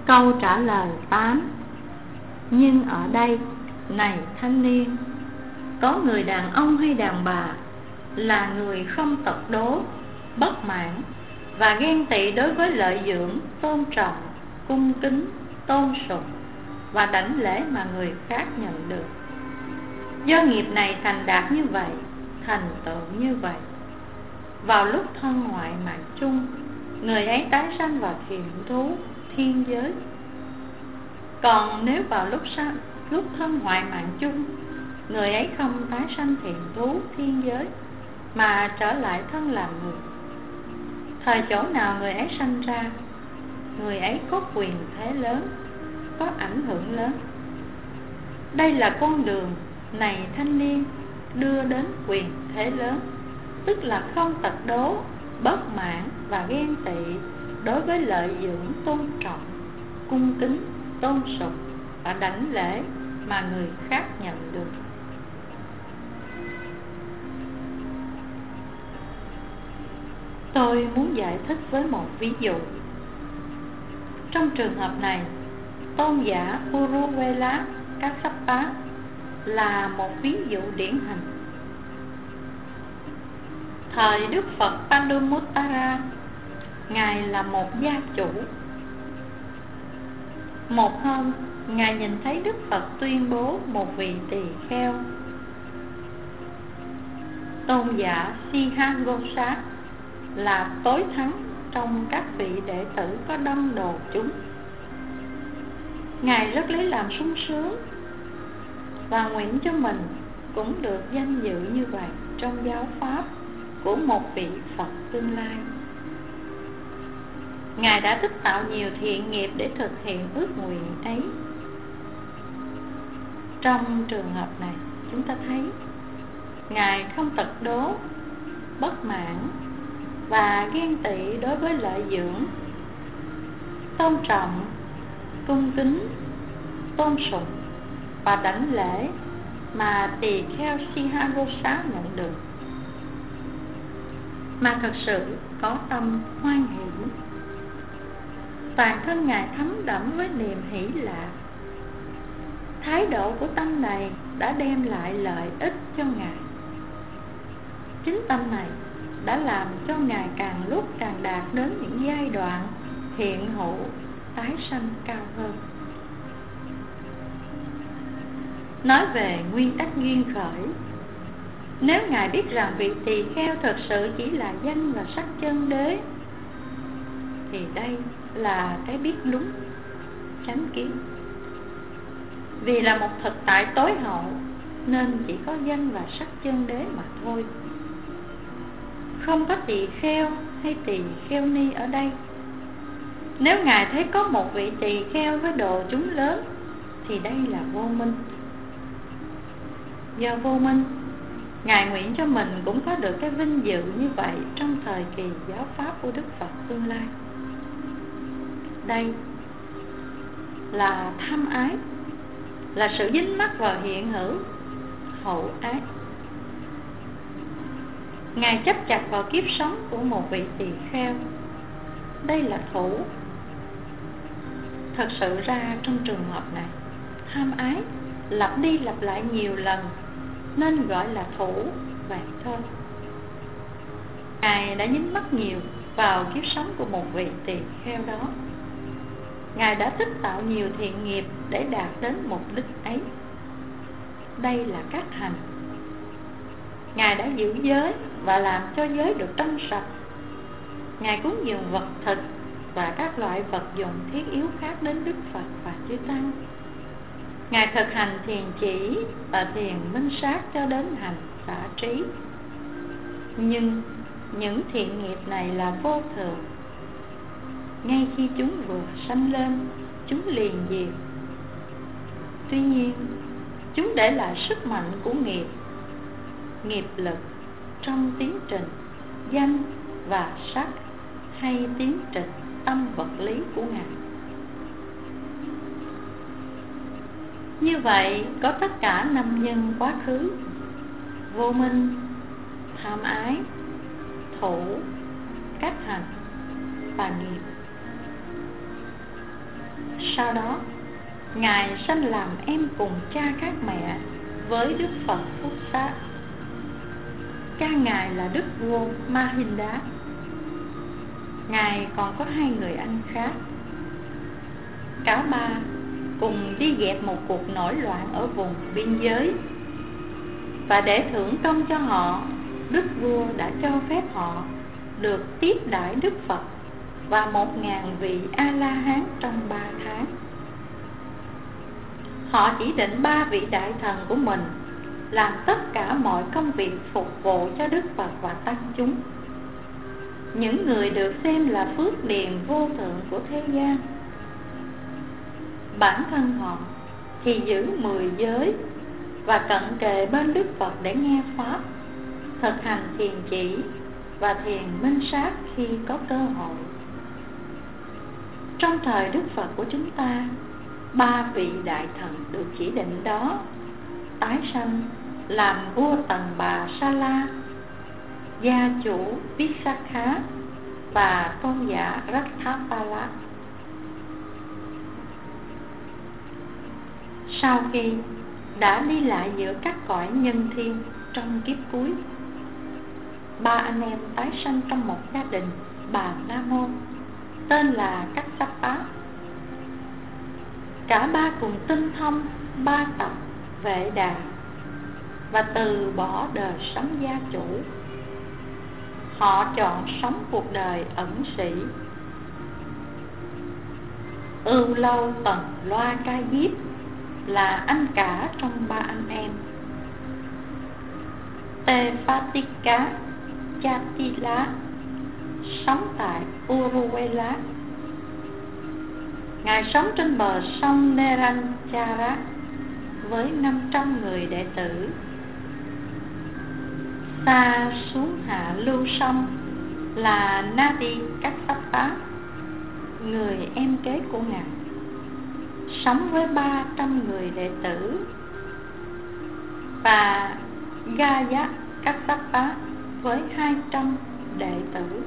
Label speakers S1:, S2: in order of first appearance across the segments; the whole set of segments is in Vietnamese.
S1: Câu trả lời 8. Nhưng ở đây, này thanh niên, có người đàn ông hay đàn bà là người không tật đố, bất mãn và ghen tị đối với lợi dưỡng, tôn trọng, cung kính, tôn sùng và đảnh lễ mà người khác nhận được. Do nghiệp này thành đạt như vậy, thành tựu như vậy, vào lúc thân ngoại mạng chung, người ấy tái sanh vào thiền thú thiên giới. Còn nếu vào lúc thân ngoại mạng chung, người ấy không tái sanh thiền thú thiên giới mà trở lại thân làm người, thời chỗ nào người ấy sanh ra, người ấy có quyền thế lớn, có ảnh hưởng lớn. Đây là con đường, này thanh niên, đưa đến quyền thế lớn, tức là không tật đố, bất mãn và ghen tị đối với lợi dưỡng, tôn trọng, cung kính, tôn sùng và đảnh lễ mà người khác nhận được. Tôi muốn giải thích với một ví dụ. Trong trường hợp này, tôn giả Uruvela Kassapa là một ví dụ điển hình. Thời Đức Phật Palumuttara, Ngài là một gia chủ. Một hôm, Ngài nhìn thấy Đức Phật tuyên bố một vị tỳ kheo, tôn giả Sihagosa, là tối thắng trong các vị đệ tử có đông đồ chúng. Ngài rất lấy làm sung sướng và nguyện cho mình cũng được danh dự như vậy trong giáo pháp của một vị Phật tương lai. Ngài đã tích tạo nhiều thiện nghiệp để thực hiện ước nguyện ấy. Trong trường hợp này, chúng ta thấy Ngài không tật đố, bất mãn và ghen tị đối với lợi dưỡng, tôn trọng, cung kính, tôn sùng và đảnh lễ mà tỳ kheo Sihagosa nhận được, mà thật sự có tâm hoan hỷ. Toàn thân Ngài thấm đẫm với niềm hỷ lạc. Thái độ của tâm này đã đem lại lợi ích cho Ngài. Chính tâm này đã làm cho Ngài càng lúc càng đạt đến những giai đoạn hiện hữu tái sanh cao hơn. Nói về nguyên tắc duyên khởi, nếu Ngài biết rằng vị tỳ kheo thực sự chỉ là danh và sắc chân đế, thì đây là cái biết đúng, chánh kiến. Vì là một thực tại tối hậu nên chỉ có danh và sắc chân đế mà thôi, không có tỳ kheo hay tỳ kheo ni ở đây. Nếu Ngài thấy có một vị tỳ kheo với đồ chúng lớn, thì đây là vô minh. Do vô minh, Ngài nguyện cho mình cũng có được cái vinh dự như vậy trong thời kỳ giáo pháp của Đức Phật tương lai. Đây là tham ái, là sự dính mắc vào hiện hữu, hậu ái. Ngài chấp chặt vào kiếp sống của một vị tỳ kheo. Đây là thủ. Thật sự ra trong trường hợp này, tham ái lặp đi lặp lại nhiều lần nên gọi là thủ vậy thôi. Ngài đã dính mắc nhiều vào kiếp sống của một vị tỳ kheo đó. Ngài đã tích tạo nhiều thiện nghiệp để đạt đến mục đích ấy. Đây là các hành. Ngài đã giữ giới và làm cho giới được trong sạch. Ngài cúng dường vật thực và các loại vật dụng thiết yếu khác đến Đức Phật và chư Tăng. Ngài thực hành thiền chỉ và thiền minh sát cho đến hành xả trí. Nhưng những thiện nghiệp này là vô thường. Ngay khi chúng vừa sanh lên, chúng liền diệt. Tuy nhiên, chúng để lại sức mạnh của nghiệp, nghiệp lực trong tiến trình danh và sắc hay tiến trình tâm vật lý của Ngài. Như vậy, có tất cả 5 nhân quá khứ: vô minh, tham ái, thủ, các hành và nghiệp. Sau đó Ngài sanh làm em cùng cha khác mẹ với Đức Phật Phúc Sát. Cha Ngài là Đức Vua Mahinda. Ngài còn có 2 người anh khác. Cả ba cùng đi dẹp một cuộc nổi loạn ở vùng biên giới. Và để thưởng công cho họ, Đức Vua đã cho phép họ được tiếp đãi Đức Phật và 1000 vị A-la-hán trong 3 tháng. Họ chỉ định 3 vị đại thần của mình làm tất cả mọi công việc phục vụ cho Đức Phật và tăng chúng, những người được xem là phước điền vô thượng của thế gian. Bản thân họ thì giữ 10 giới và cận kề bên Đức Phật để nghe Pháp, thực hành thiền chỉ và thiền minh sát khi có cơ hội. Trong thời Đức Phật của chúng ta, 3 vị đại thần được chỉ định đó tái sanh làm vua Tần Bà Sa La, gia chủ Visakha và tôn giả Ratthapala. Sau khi đã đi lại giữa các cõi nhân thiên trong kiếp cuối, 3 anh em tái sanh trong một gia đình Bà La Môn tên là Kassapa. Cả ba cùng tinh thông 3 tập Vệ Đà và từ bỏ đời sống gia chủ. Họ chọn sống cuộc đời ẩn sĩ. Ưu Lâu Tần Loa Ca Diếp là anh cả trong 3 anh em. Tê Phatika Chatila sống tại Uruvela. Ngài sống trên bờ sông Neranjara với 500 người đệ tử. Xa xuống hạ lưu sông là Nadi Kassapa, người em kế của Ngài, sống với 300 người đệ tử. Và Gaya Kassapa với 200 đệ tử.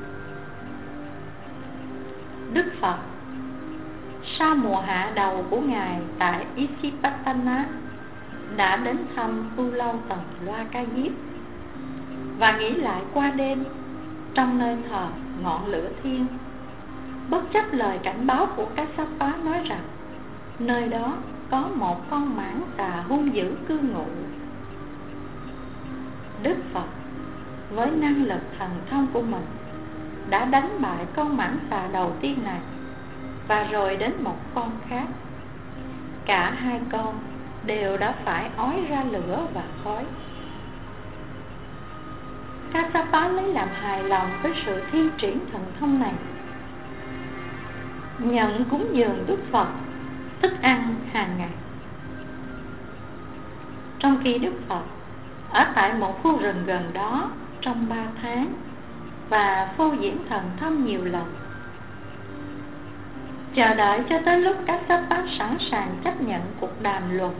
S1: Đức Phật sau mùa hạ đầu của Ngài tại Isipatana đã đến thăm Tu Lâu Tần Loa Ca Diếp và nghỉ lại qua đêm trong nơi thờ ngọn lửa thiên, bất chấp lời cảnh báo của Kassapa nói rằng nơi đó có một con mãng xà hung dữ cư ngụ. Đức Phật với năng lực thần thông của mình đã đánh bại con mãng xà đầu tiên này và rồi đến một con khác. Cả 2 con đều đã phải ói ra lửa và khói. Kassapa lấy làm hài lòng với sự thi triển thần thông này, nhận cúng dường Đức Phật thức ăn hàng ngày. Trong khi Đức Phật ở tại một khu rừng gần đó trong 3 tháng và phô diễn thần thông nhiều lần, chờ đợi cho tới lúc Kassapa sẵn sàng chấp nhận cuộc đàm luận.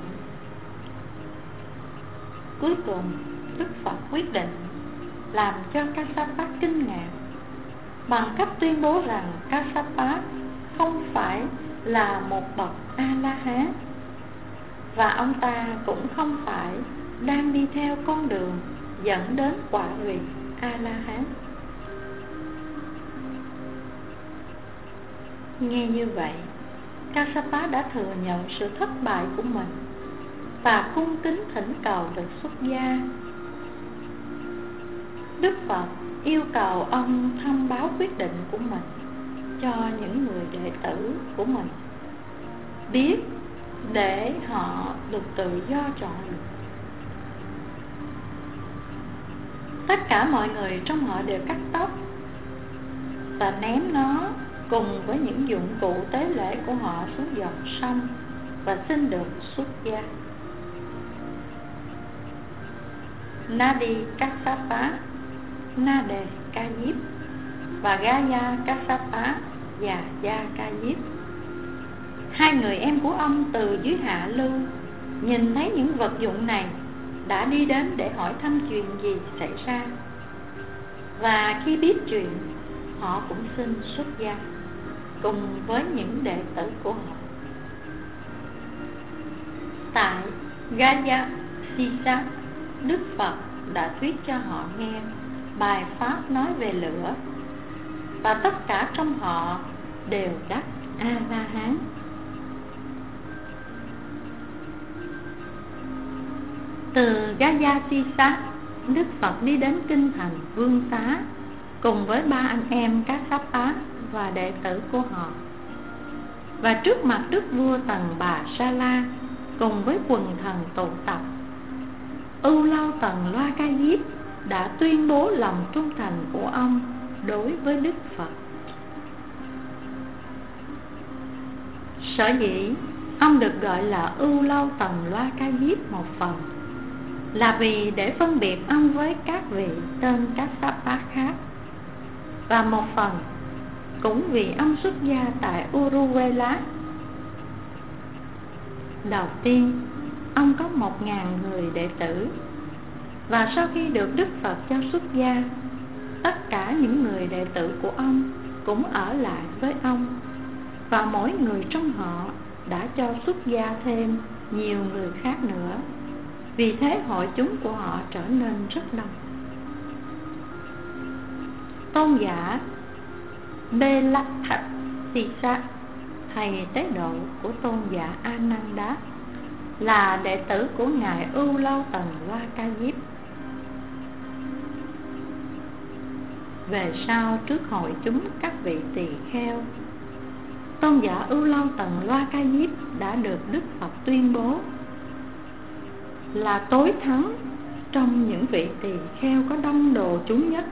S1: Cuối cùng Đức Phật quyết định làm cho Kassapa kinh ngạc bằng cách tuyên bố rằng Kassapa không phải là một bậc A-la-hán và ông ta cũng không phải đang đi theo con đường dẫn đến quả vị A-la-hán. Nghe như vậy, Kassapa đã thừa nhận sự thất bại của mình và cung kính thỉnh cầu được xuất gia. Đức Phật yêu cầu ông thông báo quyết định của mình cho những người đệ tử của mình biết, để họ được tự do chọn lựa. Tất cả mọi người trong họ đều cắt tóc và ném nó cùng với những dụng cụ tế lễ của họ xuống dòng sông và xin được xuất gia. Nadi Kassapa, Nade Ca Diếp và Gaya Kassapa và Gia Ca Diếp, 2 người em của ông từ dưới hạ lưu, nhìn thấy những vật dụng này đã đi đến để hỏi thăm chuyện gì xảy ra. Và khi biết chuyện, họ cũng xin xuất gia. cùng với những đệ tử của họ. Tại Gaya Sisa, Đức Phật đã thuyết cho họ nghe bài pháp nói về lửa, và tất cả trong họ đều đắc A-la-hán. Từ Gaya Sisa, Đức Phật đi đến kinh thành Vương Xá cùng với 3 anh em Kassapa và đệ tử của họ. Và trước mặt đức vua Tần Bà Sa La cùng với quần thần tụ tập, Ưu Lâu Tần Loa Ca Diếp đã tuyên bố lòng trung thành của ông đối với Đức Phật. Sở dĩ ông được gọi là Ưu Lâu Tần Loa Ca Diếp một phần là vì để phân biệt ông với các vị tên Kassapa khác, và một phần cũng vì ông xuất gia tại Uruvela. Đầu tiên, ông có 1.000 người đệ tử, và sau khi được Đức Phật cho xuất gia, tất cả những người đệ tử của ông cũng ở lại với ông, và mỗi người trong họ đã cho xuất gia thêm nhiều người khác nữa. Vì thế hội chúng của họ trở nên rất đông. Tôn giả Belathasisa, thầy tế độ của tôn giả Ananda, là đệ tử của ngài Ưu Lâu Tần Loa Ca Diếp. Về sau, trước hội chúng các vị tỳ kheo, tôn giả Ưu Lâu Tần Loa Ca Diếp đã được Đức Phật tuyên bố là tối thắng trong những vị tỳ kheo có đông đồ chúng nhất.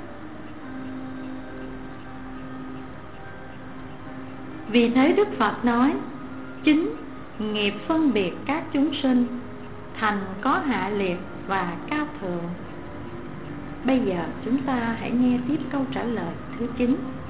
S1: Vì thế Đức Phật nói: chính nghiệp phân biệt các chúng sinh thành có hạ liệt và cao thượng. Bây giờ chúng ta hãy nghe tiếp câu trả lời thứ 9.